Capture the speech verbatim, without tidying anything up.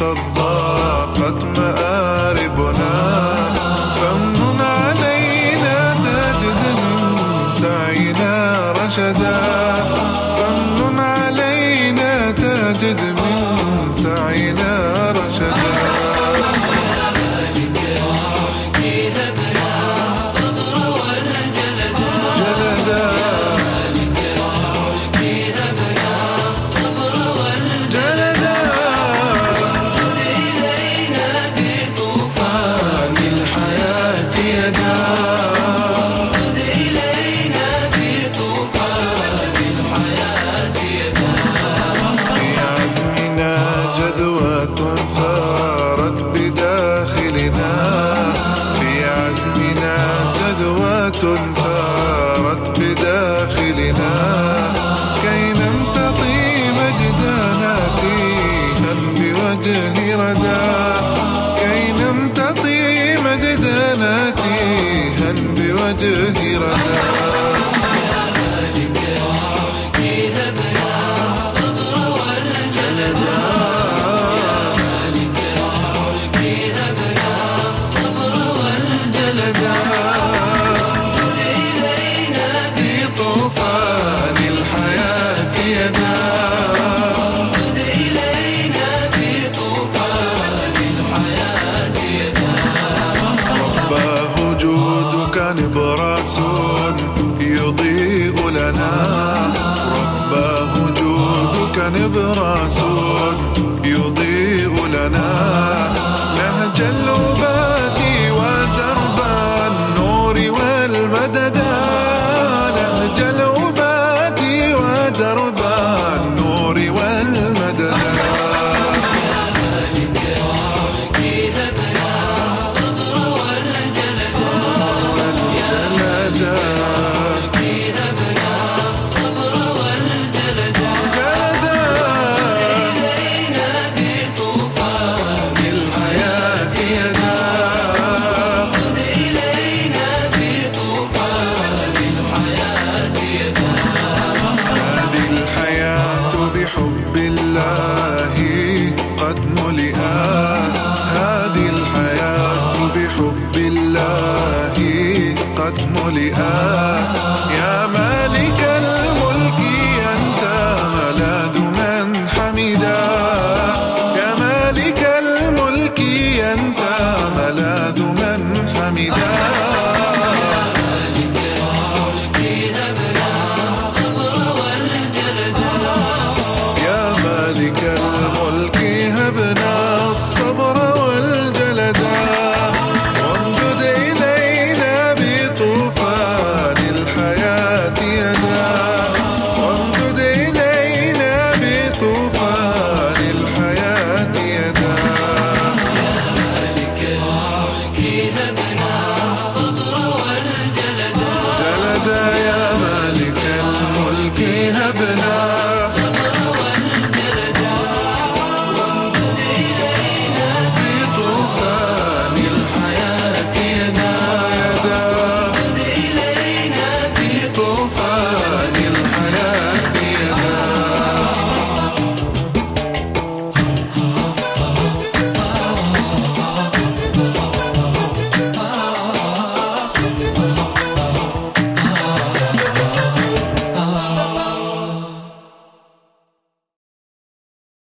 قد ضاقت مآربنا، فامنن علينا تجد من سعينا رشدا، فامنن علينا تجد من سعينا رشدا. ثارت بداخلنا، في عزمنا جذوة ثارت بداخلنا، كي نمتطي مجدنا تيها بوجه ردا، كي نمتطي مجدنا تيها بوجه ردا. نبراس يضيء لنا، رباه جودك نبراس يضيء لنا، نهج الأبات ودرب النور والمدد، نهج الأبات ودرب النور والمدد. بحب الله قد ملئ